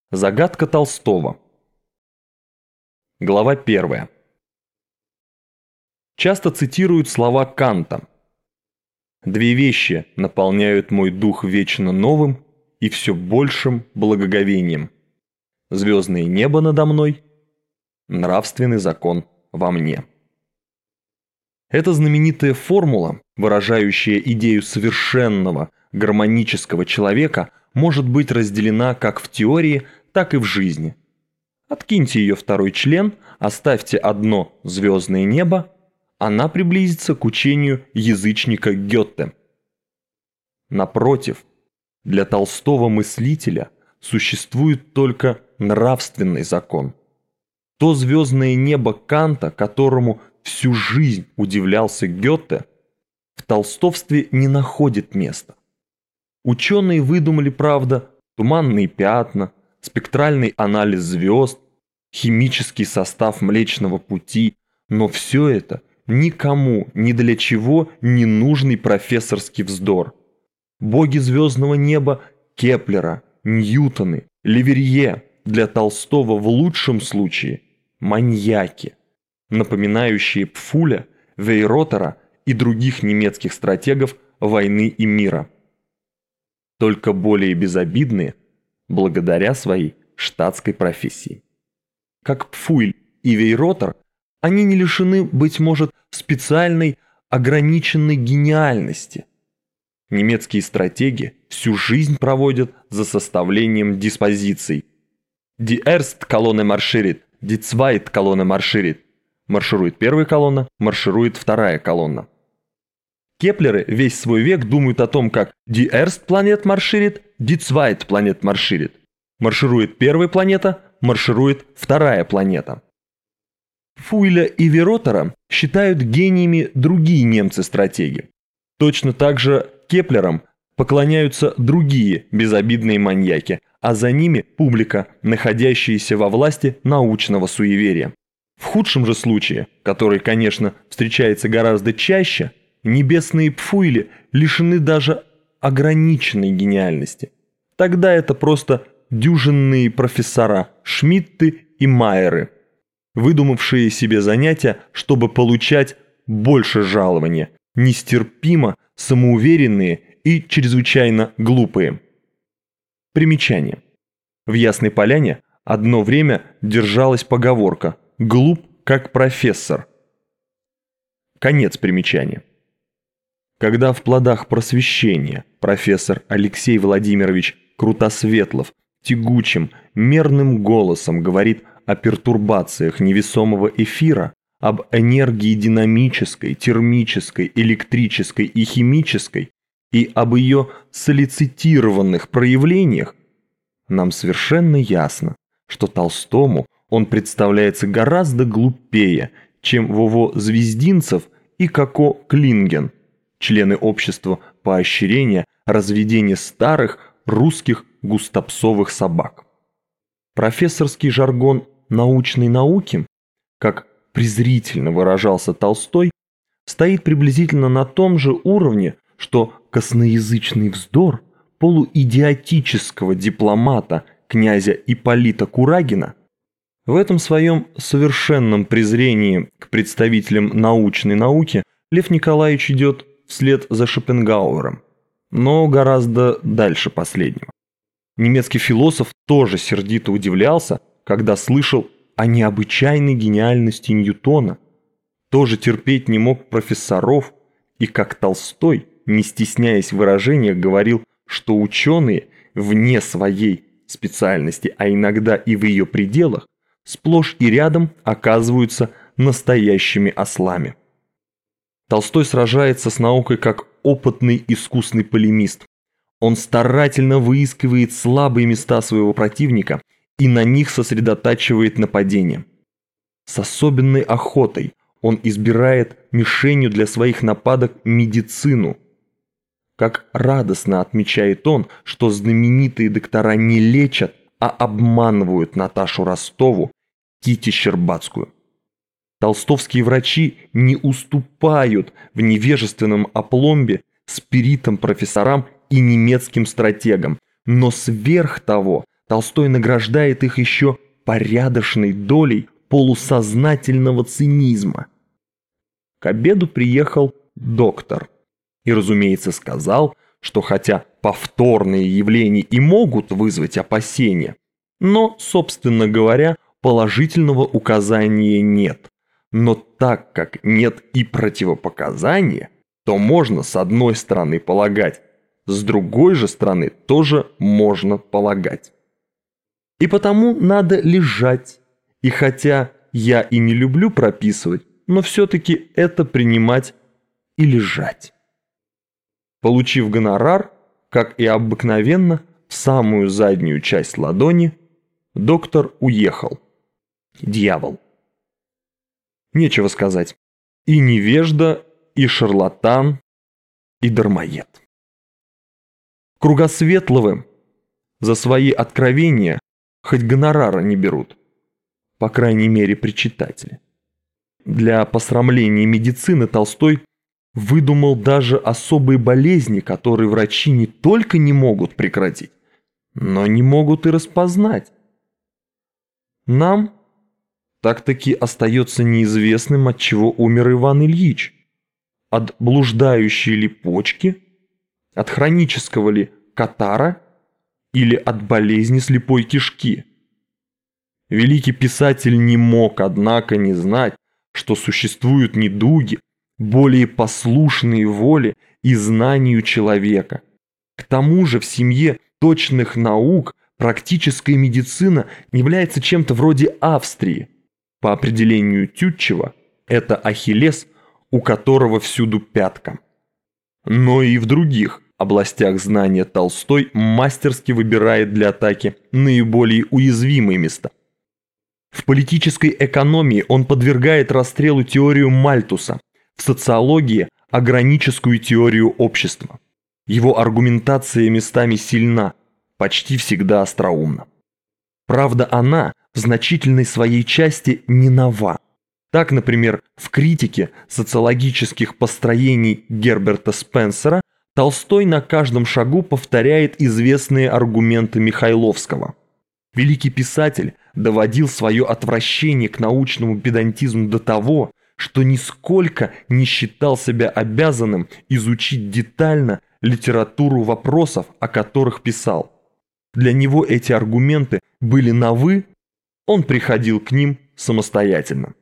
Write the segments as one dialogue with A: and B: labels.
A: Загадка Толстого. Глава 1. Часто цитируют слова Канта. «Две вещи наполняют мой дух вечно новым и все большим благоговением. Звездное небо надо мной, нравственный закон во мне». Эта знаменитая формула, выражающая идею совершенного, гармонического человека, может быть разделена как в теории, так и в жизни. Откиньте ее второй член, оставьте одно звездное небо, она приблизится к учению язычника Гёте. Напротив, для Толстого мыслителя существует только нравственный закон. То звездное небо Канта, которому всю жизнь удивлялся Гёте, в толстовстве не находит места. Ученые выдумали, правда, туманные пятна, спектральный анализ звезд, химический состав Млечного Пути, но все это никому ни для чего не нужный профессорский вздор. Боги звездного неба Кеплера, Ньютоны, Леверье для Толстого в лучшем случае маньяки, напоминающие Пфуля, Вейротера и других немецких стратегов войны и мира. Только более безобидные, благодаря своей штатской профессии. Как Пфуйль и Вейротер, они не лишены, быть может, специальной ограниченной гениальности. Немецкие стратеги всю жизнь проводят за составлением диспозиций. Die erste Kolonne marschiert, die zweite Kolonne marschiert. Марширует первая колонна, марширует вторая колонна. Кеплеры весь свой век думают о том, как die erste Planet marschiert, die zweite Planet marschiert. Марширует первая планета, марширует вторая планета. Пфуйля и Вейротера считают гениями другие немцы-стратеги. Точно так же Кеплерам поклоняются другие безобидные маньяки, а за ними публика, находящаяся во власти научного суеверия. В худшем же случае, который, конечно, встречается гораздо чаще, небесные Пфуйли лишены даже ограниченной гениальности. Тогда это просто дюжинные профессора Шмидты и Майеры, выдумавшие себе занятия, чтобы получать больше жалования, нестерпимо самоуверенные и чрезвычайно глупые. Примечание. В Ясной Поляне одно время держалась поговорка «глуп как профессор». Конец примечания. Когда в «Плодах просвещения» профессор Алексей Владимирович Крутосветлов тягучим, мерным голосом говорит о пертурбациях невесомого эфира, об энергии динамической, термической, электрической и химической и об ее солицитированных проявлениях, нам совершенно ясно, что Толстому он представляется гораздо глупее, чем Вово Звездинцев и Коко Клинген, члены общества поощрения разведения старых русских густопсовых собак. Профессорский жаргон научной науки, как презрительно выражался Толстой, стоит приблизительно на том же уровне, что косноязычный вздор полуидиотического дипломата князя Ипполита Курагина. В этом своем совершенном презрении к представителям научной науки Лев Николаевич идет вслед за Шопенгауэром, но гораздо дальше последнего. Немецкий философ тоже сердито удивлялся, когда слышал о необычайной гениальности Ньютона, тоже терпеть не мог профессоров и, как Толстой, не стесняясь в выражениях, говорил, что ученые вне своей специальности, а иногда и в ее пределах, сплошь и рядом оказываются настоящими ослами. Толстой сражается с наукой как опытный искусный полемист. Он старательно выискивает слабые места своего противника и на них сосредотачивает нападение. С особенной охотой он избирает мишенью для своих нападок медицину. Как радостно отмечает он, что знаменитые доктора не лечат, а обманывают Наташу Ростову, Кити Щербацкую. Толстовские врачи не уступают в невежественном опломбе спиритам профессорам и немецким стратегам, но сверх того Толстой награждает их еще порядочной долей полусознательного цинизма. К обеду приехал доктор и, разумеется, сказал, что хотя повторные явления и могут вызвать опасения, но, собственно говоря, положительного указания нет. Но так как нет и противопоказания, то можно с одной стороны полагать, с другой же стороны тоже можно полагать. И потому надо лежать, и хотя я и не люблю прописывать, но все-таки это принимать и лежать. Получив гонорар, как и обыкновенно, в самую заднюю часть ладони, доктор уехал. Дьявол. Нечего сказать. И невежда, и шарлатан, и дармоед. Кругосветловым за свои откровения хоть гонорара не берут. По крайней мере, при читателе. Для посрамления медицины Толстой выдумал даже особые болезни, которые врачи не только не могут прекратить, но не могут и распознать. Нам так-таки остается неизвестным, от чего умер Иван Ильич. От блуждающей ли почки, от хронического ли катара или от болезни слепой кишки. Великий писатель не мог, однако, не знать, что существуют недуги, более послушные воле и знанию человека. К тому же в семье точных наук практическая медицина является чем-то вроде Австрии. По определению Тютчева, это Ахиллес, у которого всюду пятка. Но и в других областях знания Толстой мастерски выбирает для атаки наиболее уязвимые места. В политической экономии он подвергает расстрелу теорию Мальтуса, в социологии – агроническую теорию общества. Его аргументация местами сильна, почти всегда остроумна. Правда, она в значительной своей части не нова. Так, например, в критике социологических построений Герберта Спенсера Толстой на каждом шагу повторяет известные аргументы Михайловского. Великий писатель доводил свое отвращение к научному педантизму до того, что нисколько не считал себя обязанным изучить детально литературу вопросов, о которых писал. Для него эти аргументы были новы, он приходил к ним самостоятельно.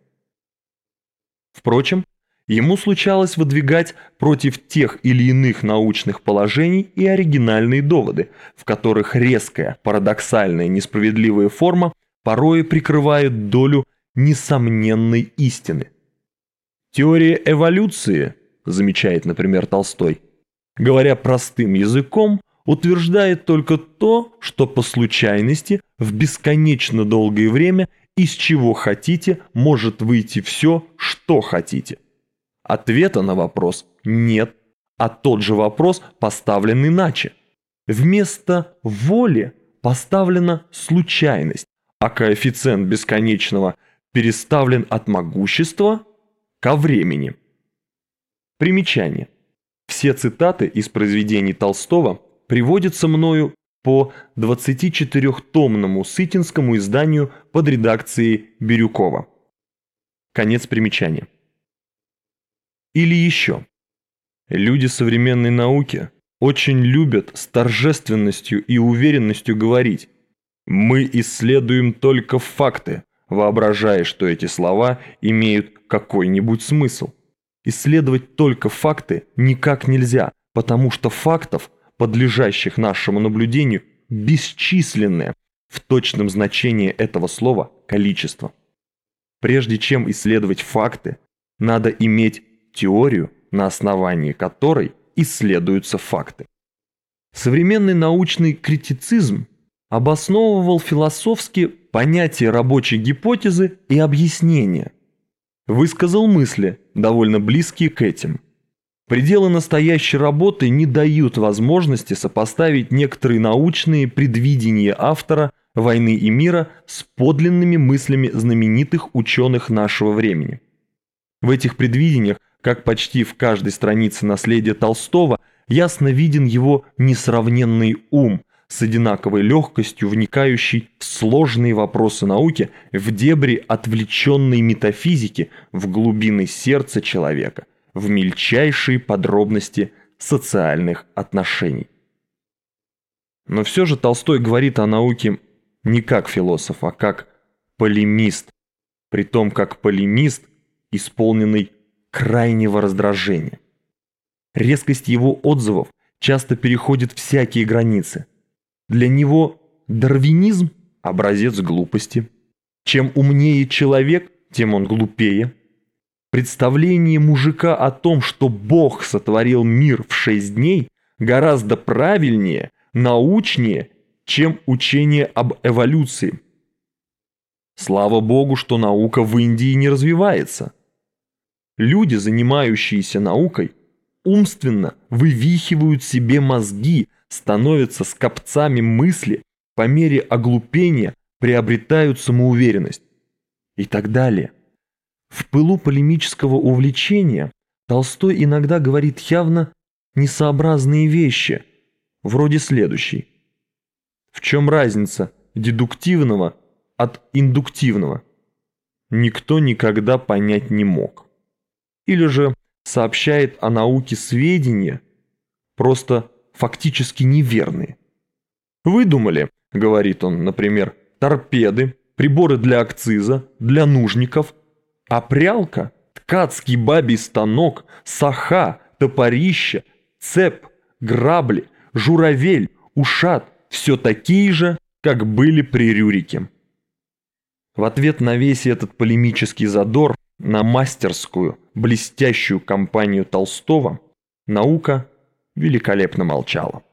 A: Впрочем, ему случалось выдвигать против тех или иных научных положений и оригинальные доводы, в которых резкая, парадоксальная, несправедливая форма порой прикрывает долю несомненной истины. Теория эволюции, замечает, например, Толстой, говоря простым языком, утверждает только то, что по случайности в бесконечно долгое время из чего хотите может выйти все, что хотите. Ответа на вопрос нет, а тот же вопрос поставлен иначе. Вместо воли поставлена случайность, а коэффициент бесконечного переставлен от могущества ко времени. Примечание. Все цитаты из произведений Толстого приводятся мною по 24-томному сытинскому изданию под редакцией Бирюкова. Конец примечания. Или еще. Люди современной науки очень любят с торжественностью и уверенностью говорить: «Мы исследуем только факты», воображая, что эти слова имеют какой-нибудь смысл. Исследовать только факты никак нельзя, потому что фактов, подлежащих нашему наблюдению, бесчисленное в точном значении этого слова количество. Прежде чем исследовать факты, надо иметь теорию, на основании которой исследуются факты. Современный научный критицизм обосновывал философски понятие рабочей гипотезы и объяснения. Высказал мысли, довольно близкие к этим. Пределы настоящей работы не дают возможности сопоставить некоторые научные предвидения автора «Войны и мира» с подлинными мыслями знаменитых ученых нашего времени. В этих предвидениях, как почти в каждой странице наследия Толстого, ясно виден его несравненный ум, с одинаковой легкостью вникающий в сложные вопросы науки, в дебри отвлеченной метафизики, в глубины сердца человека, в мельчайшие подробности социальных отношений. Но все же Толстой говорит о науке не как философ, а как полемист, притом как полемист, исполненный крайнего раздражения. Резкость его отзывов часто переходит всякие границы. Для него дарвинизм – образец глупости. Чем умнее человек, тем он глупее. Представление мужика о том, что Бог сотворил мир в 6 дней, гораздо правильнее, научнее, чем учение об эволюции. Слава Богу, что наука в Индии не развивается. Люди, занимающиеся наукой, умственно вывихивают себе мозги, становятся скопцами мысли, по мере оглупения приобретают самоуверенность и так далее. В пылу полемического увлечения Толстой иногда говорит явно несообразные вещи, вроде следующей. В чем разница дедуктивного от индуктивного? Никто никогда понять не мог. Или же сообщает о науке сведения, просто фактически неверные. Выдумали, говорит он, например, торпеды, приборы для акциза, для нужников, а прялка, ткацкий бабий станок, саха, топорище, цеп, грабли, журавель, ушат – все такие же, как были при Рюрике. В ответ на весь этот полемический задор, на мастерскую, блестящую кампанию Толстого, наука великолепно молчала.